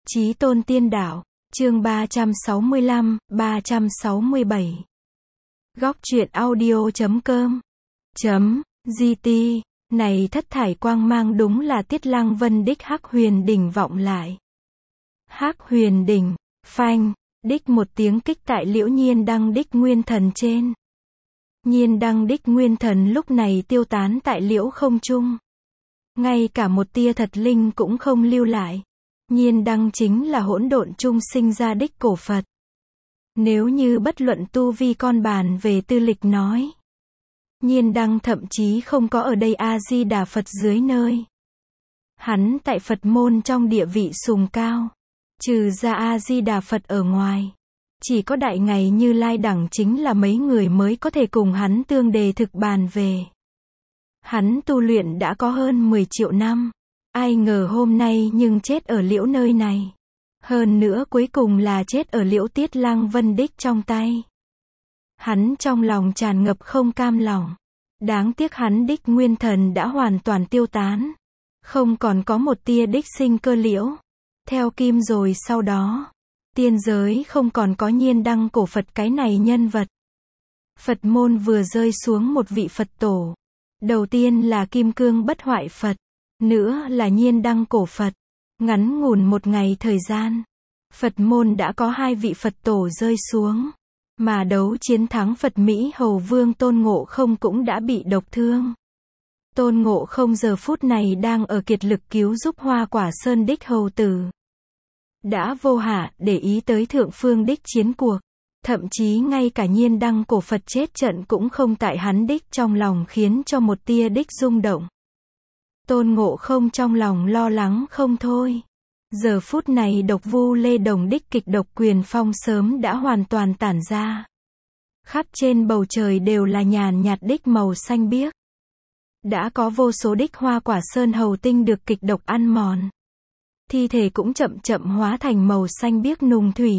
Chí tôn tiên đạo, chương 365, 367. Góc truyện audio.com .gt. Này thất thải quang mang đúng là Tiết Lăng Vân đích Hắc Huyền đỉnh vọng lại. Hắc Huyền đỉnh, phanh, đích một tiếng kích tại Liễu Nhiên Đăng đích nguyên thần trên. Nhiên Đăng đích nguyên thần lúc này tiêu tán tại liễu không trung. Ngay cả một tia thật linh cũng không lưu lại. Nhiên Đăng chính là hỗn độn trung sinh ra đích cổ Phật. Nếu như bất luận tu vi con bàn về tư lịch nói, Nhiên Đăng thậm chí không có ở đây A-di-đà Phật dưới nơi. Hắn tại Phật môn trong địa vị sùng cao. Trừ ra A-di-đà Phật ở ngoài, chỉ có đại ngày Như Lai đẳng chính là mấy người mới có thể cùng hắn tương đề thực bàn về. Hắn tu luyện đã có hơn 10 triệu năm. Ai ngờ hôm nay nhưng chết ở liễu nơi này. Hơn nữa cuối cùng là chết ở liễu Tiết Lăng Vân đích trong tay. Hắn trong lòng tràn ngập không cam lòng. Đáng tiếc hắn đích nguyên thần đã hoàn toàn tiêu tán. Không còn có một tia đích sinh cơ liễu. Theo kim rồi sau đó, tiên giới không còn có Nhiên Đăng cổ Phật cái này nhân vật. Phật môn vừa rơi xuống một vị Phật tổ. Đầu tiên là Kim Cương Bất Hoại Phật. Nữa là Nhiên Đăng cổ Phật. Ngắn ngủn một ngày thời gian, Phật môn đã có 2 vị Phật tổ rơi xuống. Mà đấu chiến thắng Phật Mỹ Hầu Vương Tôn Ngộ Không cũng đã bị độc thương. Tôn Ngộ Không giờ phút này đang ở kiệt lực cứu giúp Hoa Quả Sơn đích hầu tử. Đã vô hạ để ý tới thượng phương đích chiến cuộc. Thậm chí ngay cả Nhiên Đăng cổ Phật chết trận cũng không tại hắn đích trong lòng khiến cho một tia đích rung động. Tôn Ngộ Không trong lòng lo lắng không thôi. Giờ phút này Độc Vu Lê Đồng đích kịch độc quyền phong sớm đã hoàn toàn tản ra. Khắp trên bầu trời đều là nhàn nhạt đích màu xanh biếc. Đã có vô số đích Hoa Quả Sơn hầu tinh được kịch độc ăn mòn. Thi thể cũng chậm chậm hóa thành màu xanh biếc nùng thủy.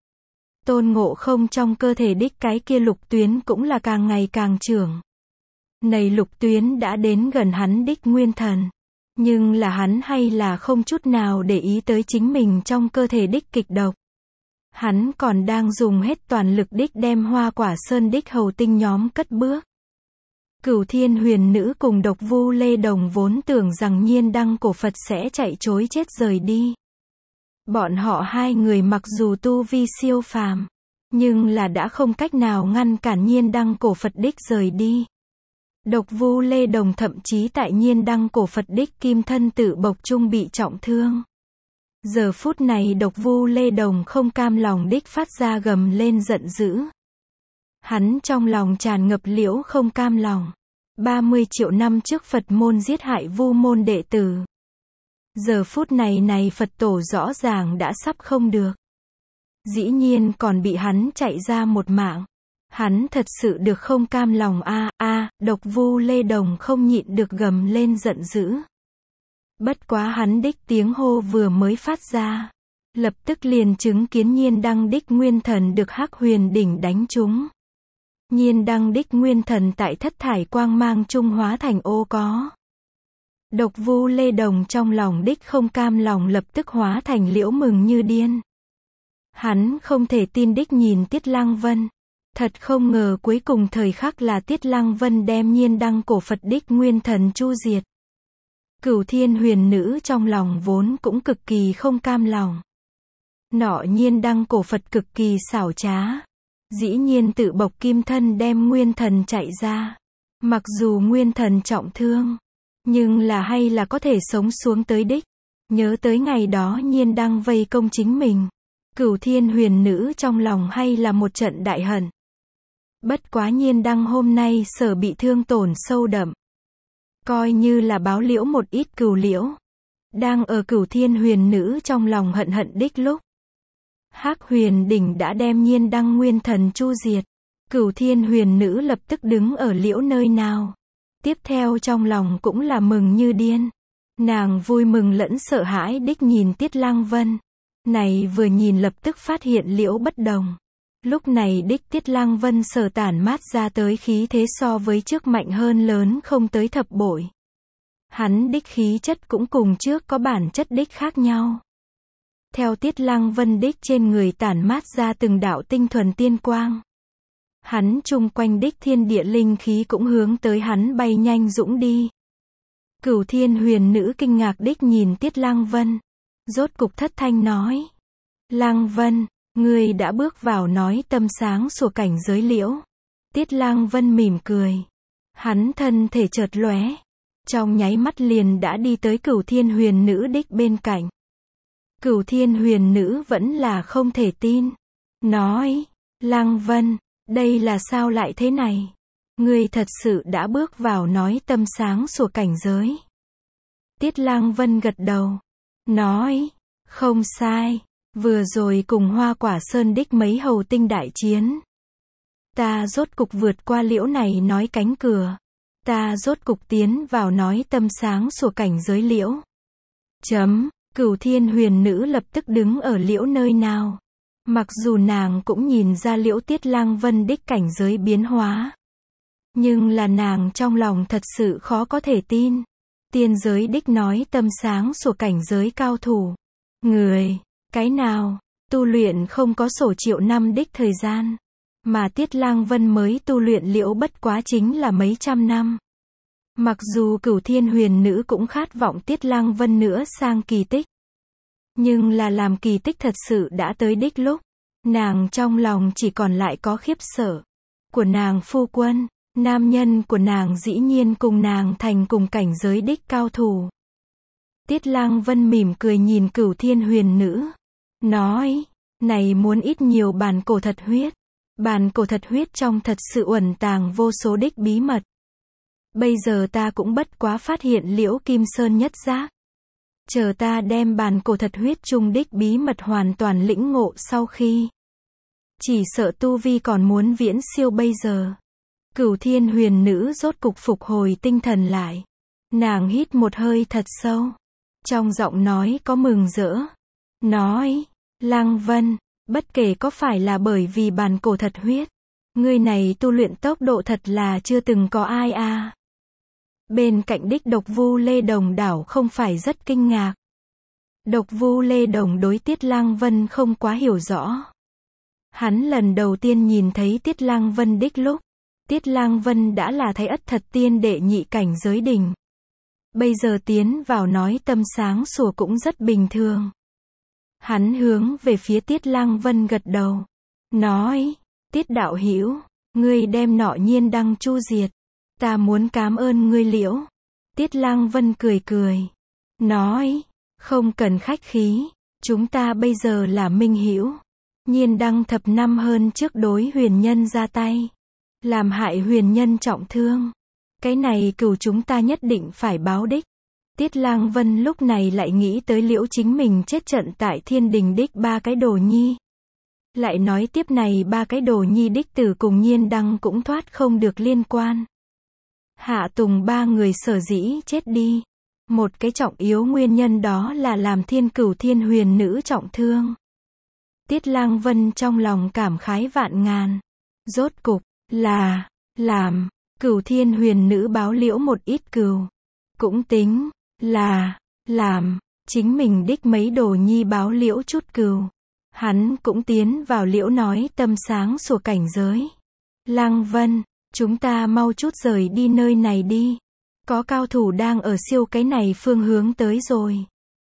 Tôn Ngộ Không trong cơ thể đích cái kia lục tuyến cũng là càng ngày càng trưởng. Này lục tuyến đã đến gần hắn đích nguyên thần. Nhưng là hắn hay là không chút nào để ý tới chính mình trong cơ thể đích kịch độc. Hắn còn đang dùng hết toàn lực đích đem Hoa Quả Sơn đích hầu tinh nhóm cất bước. Cửu Thiên Huyền Nữ cùng Độc Vu Lê Đồng vốn tưởng rằng Nhiên Đăng cổ Phật sẽ chạy trối chết rời đi. Bọn họ 2 người mặc dù tu vi siêu phàm, nhưng là đã không cách nào ngăn cản Nhiên Đăng cổ Phật đích rời đi. Độc Vu Lê Đồng thậm chí tại Nhiên Đăng cổ Phật đích kim thân tự bộc trung bị trọng thương. Giờ phút này Độc Vu Lê Đồng không cam lòng đích phát ra gầm lên giận dữ. Hắn trong lòng tràn ngập liễu không cam lòng. 30 triệu năm trước Phật môn giết hại Vu môn đệ tử. Giờ phút này Phật tổ rõ ràng đã sắp không được. Dĩ nhiên còn bị hắn chạy ra một mạng. Hắn thật sự được không cam lòng Độc Vu Lê Đồng không nhịn được gầm lên giận dữ. Bất quá hắn đích tiếng hô vừa mới phát ra, lập tức liền chứng kiến Nhiên Đăng đích nguyên thần được Hắc Huyền đỉnh đánh trúng. Nhiên Đăng đích nguyên thần tại thất thải quang mang trung hóa thành ô có. Độc Vu Lê Đồng trong lòng đích không cam lòng lập tức hóa thành liễu mừng như điên. Hắn không thể tin đích nhìn Tiết Lăng Vân. Thật không ngờ cuối cùng thời khắc là Tiết Lăng Vân đem Nhiên Đăng cổ Phật đích nguyên thần chu diệt. Cửu Thiên Huyền Nữ trong lòng vốn cũng cực kỳ không cam lòng. Nọ Nhiên Đăng cổ Phật cực kỳ xảo trá. Dĩ nhiên tự bộc kim thân đem nguyên thần chạy ra. Mặc dù nguyên thần trọng thương, nhưng là hay là có thể sống xuống tới đích. Nhớ tới ngày đó Nhiên Đăng vây công chính mình. Cửu Thiên Huyền Nữ trong lòng hay là một trận đại hận. Bất quá Nhiên Đăng hôm nay sở bị thương tổn sâu đậm. Coi như là báo liễu một ít cừu liễu. Đang ở Cửu Thiên Huyền Nữ trong lòng hận đích lúc. Hắc Huyền đỉnh đã đem Nhiên Đăng nguyên thần chu diệt. Cửu Thiên Huyền Nữ lập tức đứng ở liễu nơi nào. Tiếp theo trong lòng cũng là mừng như điên. Nàng vui mừng lẫn sợ hãi đích nhìn Tiết Lăng Vân. Này vừa nhìn lập tức phát hiện liễu bất đồng. Lúc này đích Tiết Lăng Vân sở tản mát ra tới khí thế so với trước mạnh hơn lớn không tới thập bội. Hắn đích khí chất cũng cùng trước có bản chất đích khác nhau. Theo Tiết Lăng Vân đích trên người tản mát ra từng đạo tinh thuần tiên quang. Hắn chung quanh đích thiên địa linh khí cũng hướng tới hắn bay nhanh dũng đi. Cửu Thiên Huyền Nữ kinh ngạc đích nhìn Tiết Lăng Vân. Rốt cục thất thanh nói. Lăng Vân, ngươi đã bước vào nói tâm sáng sủa cảnh giới liễu. Tiết Lăng Vân mỉm cười. Hắn thân thể chợt lóe. Trong nháy mắt liền đã đi tới Cửu Thiên Huyền Nữ đích bên cạnh. Cửu Thiên Huyền Nữ vẫn là không thể tin. Nói, Lăng Vân, đây là sao lại thế này? Ngươi thật sự đã bước vào nói tâm sáng sủa cảnh giới. Tiết Lăng Vân gật đầu. Nói, không sai, vừa rồi cùng Hoa Quả Sơn đích mấy hầu tinh đại chiến. Ta rốt cục vượt qua liễu này nói cánh cửa. Ta rốt cục tiến vào nói tâm sáng sủa cảnh giới liễu. Cửu Thiên Huyền Nữ lập tức đứng ở liễu nơi nào. Mặc dù nàng cũng nhìn ra liễu Tiết Lăng Vân đích cảnh giới biến hóa. Nhưng là nàng trong lòng thật sự khó có thể tin. Tiên giới đích nói tâm sáng sủa cảnh giới cao thủ. Người, cái nào, tu luyện không có sổ triệu năm đích thời gian. Mà Tiết Lăng Vân mới tu luyện liễu bất quá chính là mấy trăm năm. Mặc dù Cửu Thiên Huyền Nữ cũng khát vọng Tiết Lăng Vân nữa sang kỳ tích. Nhưng là làm kỳ tích thật sự đã tới đích lúc. Nàng trong lòng chỉ còn lại có khiếp sợ. Của nàng phu quân, nam nhân của nàng dĩ nhiên cùng nàng thành cùng cảnh giới đích cao thủ. Tiết Lăng Vân mỉm cười nhìn Cửu Thiên Huyền Nữ. Nói, này muốn ít nhiều bản cổ thật huyết. Bản cổ thật huyết trong thật sự uẩn tàng vô số đích bí mật. Bây giờ ta cũng bất quá phát hiện liễu Kim Sơn nhất giác. Chờ ta đem bản cổ thật huyết trung đích bí mật hoàn toàn lĩnh ngộ sau khi. Chỉ sợ tu vi còn muốn viễn siêu bây giờ. Cửu Thiên Huyền Nữ rốt cục phục hồi tinh thần lại. Nàng hít một hơi thật sâu. Trong giọng nói có mừng rỡ. Nói, Lăng Vân, bất kể có phải là bởi vì bản cổ thật huyết. Người này tu luyện tốc độ thật là chưa từng có ai a. Bên cạnh đích Độc Vu Lê Đồng đảo không phải rất kinh ngạc. Độc Vu Lê Đồng đối Tiết Lăng Vân không quá hiểu rõ. Hắn lần đầu tiên nhìn thấy Tiết Lăng Vân đích lúc. Tiết Lăng Vân đã là Thái Ất Thật Tiên đệ nhị cảnh giới đỉnh. Bây giờ tiến vào nói tâm sáng sủa cũng rất bình thường. Hắn hướng về phía Tiết Lăng Vân gật đầu. Nói, Tiết đạo hữu, ngươi đem nọ nhiên đăng chu diệt. Ta muốn cảm ơn ngươi liễu. Tiết Lăng Vân cười cười. Nói, không cần khách khí. Chúng ta bây giờ là minh hữu. Nhiên đăng thập năm hơn trước đối huyền nhân ra tay. Làm hại huyền nhân trọng thương. Cái này cửu chúng ta nhất định phải báo đích. Tiết Lăng Vân lúc này lại nghĩ tới liễu chính mình chết trận tại Thiên Đình đích ba cái đồ nhi. Lại nói tiếp này ba cái đồ nhi đích tử cùng nhiên đăng cũng thoát không được liên quan. Hạ Tùng ba người sở dĩ chết đi. Một cái trọng yếu nguyên nhân đó là làm Cửu Thiên Huyền Nữ trọng thương. Tiết Lăng Vân trong lòng cảm khái vạn ngàn. Rốt cục, là, làm, Cửu Thiên Huyền Nữ báo liễu một ít cừu. Cũng tính, là, làm, chính mình đích mấy đồ nhi báo liễu chút cừu. Hắn cũng tiến vào liễu nói tâm sáng sủa cảnh giới. Lăng Vân, chúng ta mau chút rời đi nơi này đi. Có cao thủ đang ở siêu cái này phương hướng tới rồi.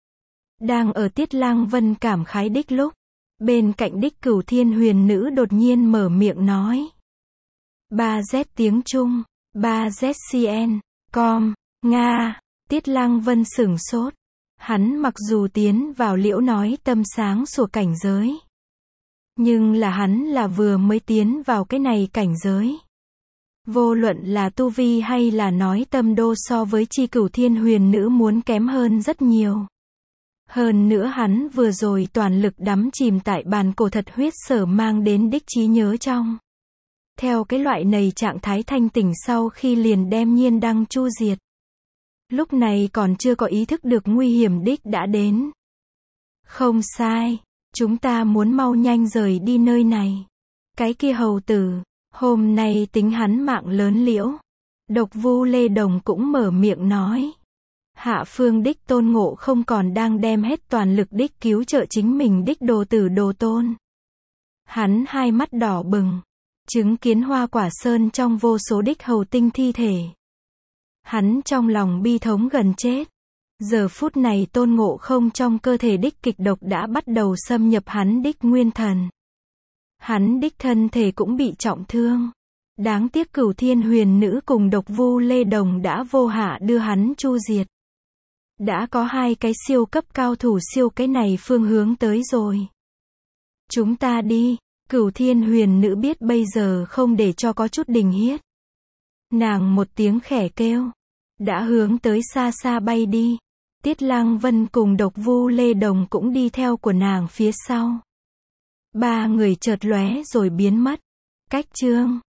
Đang ở Tiết Lăng Vân cảm khái đích lúc. Bên cạnh đích Cửu Thiên Huyền Nữ đột nhiên mở miệng nói. 3Z tiếng Trung, 3ZCN, com, Nga. Tiết Lăng Vân sửng sốt. Hắn mặc dù tiến vào liễu nói tâm sáng sủa cảnh giới. Nhưng là hắn là vừa mới tiến vào cái này cảnh giới. Vô luận là tu vi hay là nói tâm đô so với chi Cửu Thiên Huyền Nữ muốn kém hơn rất nhiều. Hơn nữa hắn vừa rồi toàn lực đắm chìm tại bản cổ thật huyết sở mang đến đích trí nhớ trong. Theo cái loại này trạng thái thanh tỉnh sau khi liền đem nhiên đăng chu diệt. Lúc này còn chưa có ý thức được nguy hiểm đích đã đến. Không sai, chúng ta muốn mau nhanh rời đi nơi này. Cái kia hầu tử, hôm nay tính hắn mạng lớn liễu. Độc Vu Lê Đồng cũng mở miệng nói. Hạ phương đích Tôn Ngộ không còn đang đem hết toàn lực đích cứu trợ chính mình đích đồ tử đồ tôn. Hắn hai mắt đỏ bừng, chứng kiến Hoa Quả Sơn trong vô số đích hầu tinh thi thể. Hắn trong lòng bi thống gần chết. Giờ phút này Tôn Ngộ không trong cơ thể đích kịch độc đã bắt đầu xâm nhập hắn đích nguyên thần. Hắn đích thân thể cũng bị trọng thương. Đáng tiếc Cửu Thiên Huyền Nữ cùng Độc Vu Lê Đồng đã vô hạ đưa hắn chu diệt. Đã có hai cái siêu cấp cao thủ siêu cái này phương hướng tới rồi. Chúng ta đi. Cửu Thiên Huyền Nữ biết bây giờ không để cho có chút đình hiết. Nàng một tiếng khẽ kêu, đã hướng tới xa xa bay đi. Tiết Lăng Vân cùng Độc Vu Lê Đồng cũng đi theo của nàng phía sau. Ba người chợt lóe rồi biến mất. Cách chương